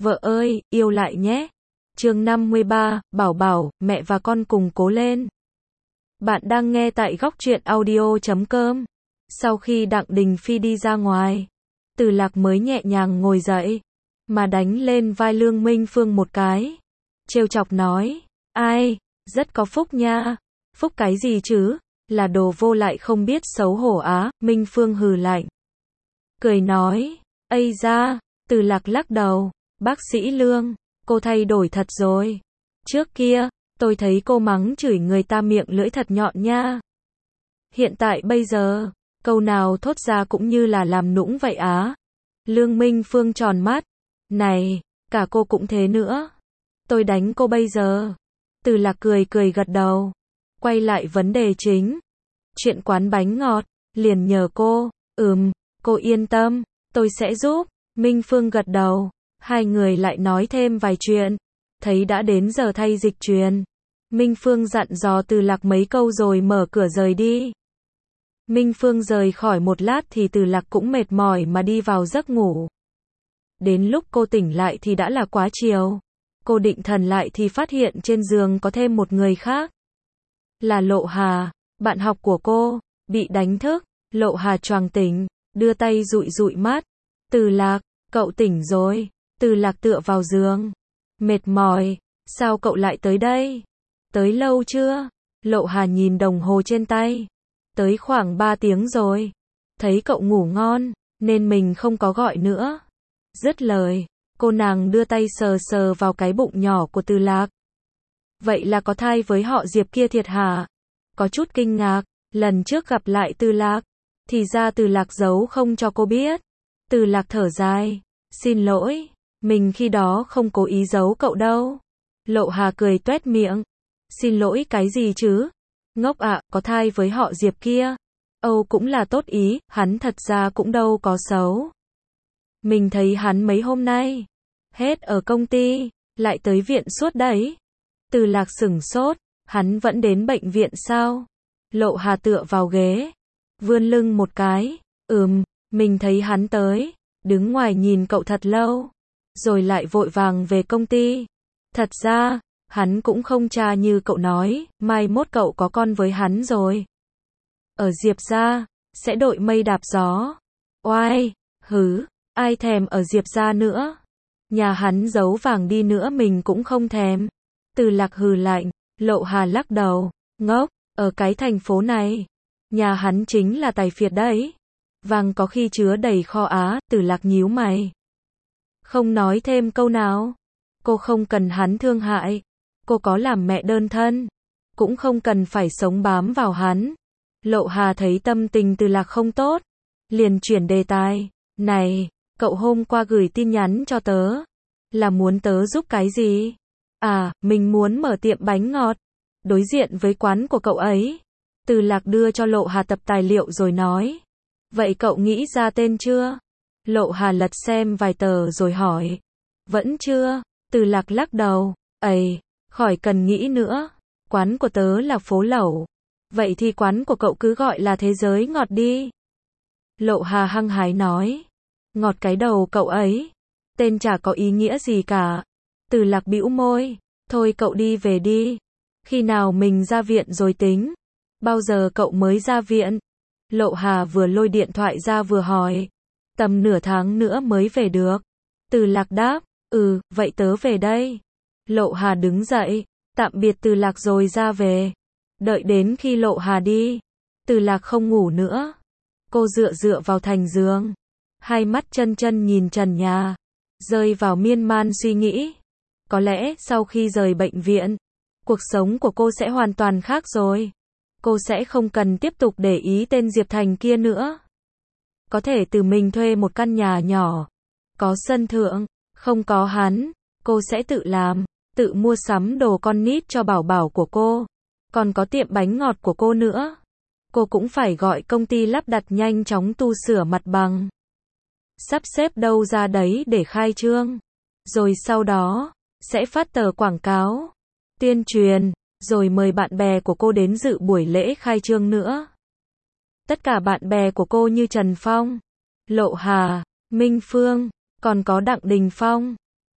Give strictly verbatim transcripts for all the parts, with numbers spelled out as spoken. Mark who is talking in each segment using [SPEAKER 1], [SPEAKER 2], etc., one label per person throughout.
[SPEAKER 1] Vợ ơi, yêu lại nhé. Chương năm mươi ba, Bảo Bảo, mẹ và con cùng cố lên. Bạn đang nghe tại góc truyện audio chấm com. Sau khi Đặng Đình Phi đi ra ngoài, Từ Lạc mới nhẹ nhàng ngồi dậy, mà đánh lên vai Lương Minh Phương một cái. Trêu chọc nói, ai, rất có phúc nha. Phúc cái gì chứ, là đồ vô lại không biết xấu hổ á. Minh Phương hừ lạnh, cười nói, ây da. Từ Lạc lắc đầu, bác sĩ Lương, cô thay đổi thật rồi. Trước kia, tôi thấy cô mắng chửi người ta miệng lưỡi thật nhọn nha. Hiện tại bây giờ, câu nào thốt ra cũng như là làm nũng vậy á. Lương Minh Phương tròn mắt, này, cả cô cũng thế nữa. Tôi đánh cô bây giờ. Từ Lạc cười cười gật đầu, quay lại vấn đề chính. Chuyện quán bánh ngọt, liền nhờ cô. Ừm, cô yên tâm, tôi sẽ giúp. Minh Phương gật đầu, hai người lại nói thêm vài chuyện. Thấy đã đến giờ thay dịch truyền, Minh Phương dặn dò Từ Lạc mấy câu rồi mở cửa rời đi. Minh Phương rời khỏi một lát thì Từ Lạc cũng mệt mỏi mà đi vào giấc ngủ. Đến lúc cô tỉnh lại thì đã là quá chiều. Cô định thần lại thì phát hiện trên giường có thêm một người khác. Là Lộ Hà, bạn học của cô, bị đánh thức. Lộ Hà choàng tỉnh, đưa tay dụi dụi mắt. Từ Lạc, cậu tỉnh rồi. Từ Lạc tựa vào giường, mệt mỏi. Sao cậu lại tới đây? Tới lâu chưa? Lộ Hà nhìn đồng hồ trên tay. Tới khoảng ba tiếng rồi. Thấy cậu ngủ ngon, nên mình không có gọi nữa. Dứt lời, cô nàng đưa tay sờ sờ vào cái bụng nhỏ của Từ Lạc. Vậy là có thai với họ Diệp kia thiệt hả? Có chút kinh ngạc, lần trước gặp lại Từ Lạc, thì ra Từ Lạc giấu không cho cô biết. Từ Lạc thở dài, xin lỗi, mình khi đó không cố ý giấu cậu đâu. Lộ Hà cười toét miệng, xin lỗi cái gì chứ? Ngốc ạ, có thai với họ Diệp kia. Âu cũng là tốt ý, hắn thật ra cũng đâu có xấu. Mình thấy hắn mấy hôm nay, hết ở công ty, lại tới viện suốt đấy. Từ Lạc sửng sốt, hắn vẫn đến bệnh viện sao? Lộ Hà tựa vào ghế, vươn lưng một cái, ừm, mình thấy hắn tới, đứng ngoài nhìn cậu thật lâu, rồi lại vội vàng về công ty. Thật ra, hắn cũng không cha như cậu nói, mai mốt cậu có con với hắn rồi. Ở Diệp gia, sẽ đội mây đạp gió. Oai, hứ, ai thèm ở Diệp gia nữa. Nhà hắn giấu vàng đi nữa mình cũng không thèm. Từ Lạc hừ lạnh, Lộ Hà lắc đầu, ngốc, ở cái thành phố này, nhà hắn chính là tài phiệt đấy. Vàng có khi chứa đầy kho á. Từ Lạc nhíu mày, không nói thêm câu nào. Cô không cần hắn thương hại. Cô có làm mẹ đơn thân, cũng không cần phải sống bám vào hắn. Lộ Hà thấy tâm tình Từ Lạc không tốt, liền chuyển đề tài. Này, cậu hôm qua gửi tin nhắn cho tớ, là muốn tớ giúp cái gì? À, mình muốn mở tiệm bánh ngọt, đối diện với quán của cậu ấy. Từ Lạc đưa cho Lộ Hà tập tài liệu rồi nói. Vậy cậu nghĩ ra tên chưa? Lộ Hà lật xem vài tờ rồi hỏi. Vẫn chưa. Từ Lạc lắc đầu. Ây, khỏi cần nghĩ nữa. Quán của tớ là phố lẩu. Vậy thì quán của cậu cứ gọi là Thế Giới Ngọt đi. Lộ Hà hăng hái nói. Ngọt cái đầu cậu ấy. Tên chả có ý nghĩa gì cả. Từ Lạc bĩu môi. Thôi cậu đi về đi. Khi nào mình ra viện rồi tính. Bao giờ cậu mới ra viện? Lộ Hà vừa lôi điện thoại ra vừa hỏi. Tầm nửa tháng nữa mới về được. Từ Lạc đáp. Ừ, vậy tớ về đây. Lộ Hà đứng dậy, tạm biệt Từ Lạc rồi ra về. Đợi đến khi Lộ Hà đi, Từ Lạc không ngủ nữa. Cô dựa dựa vào thành giường, hai mắt chân chân nhìn trần nhà, rơi vào miên man suy nghĩ. Có lẽ sau khi rời bệnh viện, cuộc sống của cô sẽ hoàn toàn khác rồi. Cô sẽ không cần tiếp tục để ý tên Diệp Thành kia nữa. Có thể tự mình thuê một căn nhà nhỏ, có sân thượng. Không có hắn, cô sẽ tự làm, tự mua sắm đồ con nít cho Bảo Bảo của cô. Còn có tiệm bánh ngọt của cô nữa. Cô cũng phải gọi công ty lắp đặt nhanh chóng tu sửa mặt bằng. Sắp xếp đâu ra đấy để khai trương. Rồi sau đó, sẽ phát tờ quảng cáo, tuyên truyền, rồi mời bạn bè của cô đến dự buổi lễ khai trương nữa. Tất cả bạn bè của cô như Trần Phong, Lộ Hà, Minh Phương, còn có Đặng Đình Phong.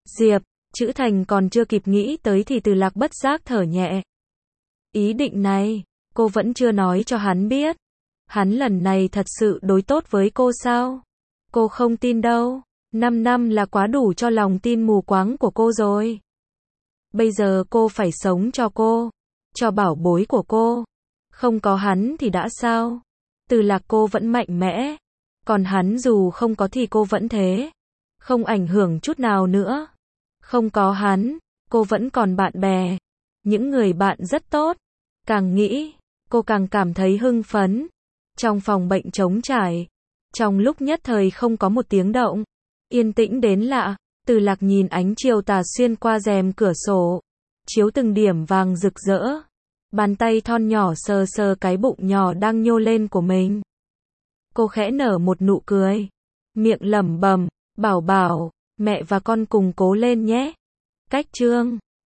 [SPEAKER 1] Diệp, chữ thành còn chưa kịp nghĩ tới thì Từ Lạc bất giác thở nhẹ. Ý định này, cô vẫn chưa nói cho hắn biết. Hắn lần này thật sự đối tốt với cô sao? Cô không tin đâu. Năm năm là quá đủ cho lòng tin mù quáng của cô rồi. Bây giờ cô phải sống cho cô, cho bảo bối của cô. Không có hắn thì đã sao? Từ Lạc cô vẫn mạnh mẽ. Còn hắn dù không có thì cô vẫn thế. Không ảnh hưởng chút nào nữa. Không có hắn, cô vẫn còn bạn bè. Những người bạn rất tốt. Càng nghĩ, cô càng cảm thấy hưng phấn. Trong phòng bệnh trống trải, trong lúc nhất thời không có một tiếng động, yên tĩnh đến lạ. Từ Lạc nhìn ánh chiều tà xuyên qua rèm cửa sổ, chiếu từng điểm vàng rực rỡ. Bàn tay thon nhỏ sờ sờ cái bụng nhỏ đang nhô lên của mình. Cô khẽ nở một nụ cười, miệng lẩm bẩm, bảo bảo, mẹ và con cùng cố lên nhé. Cách chương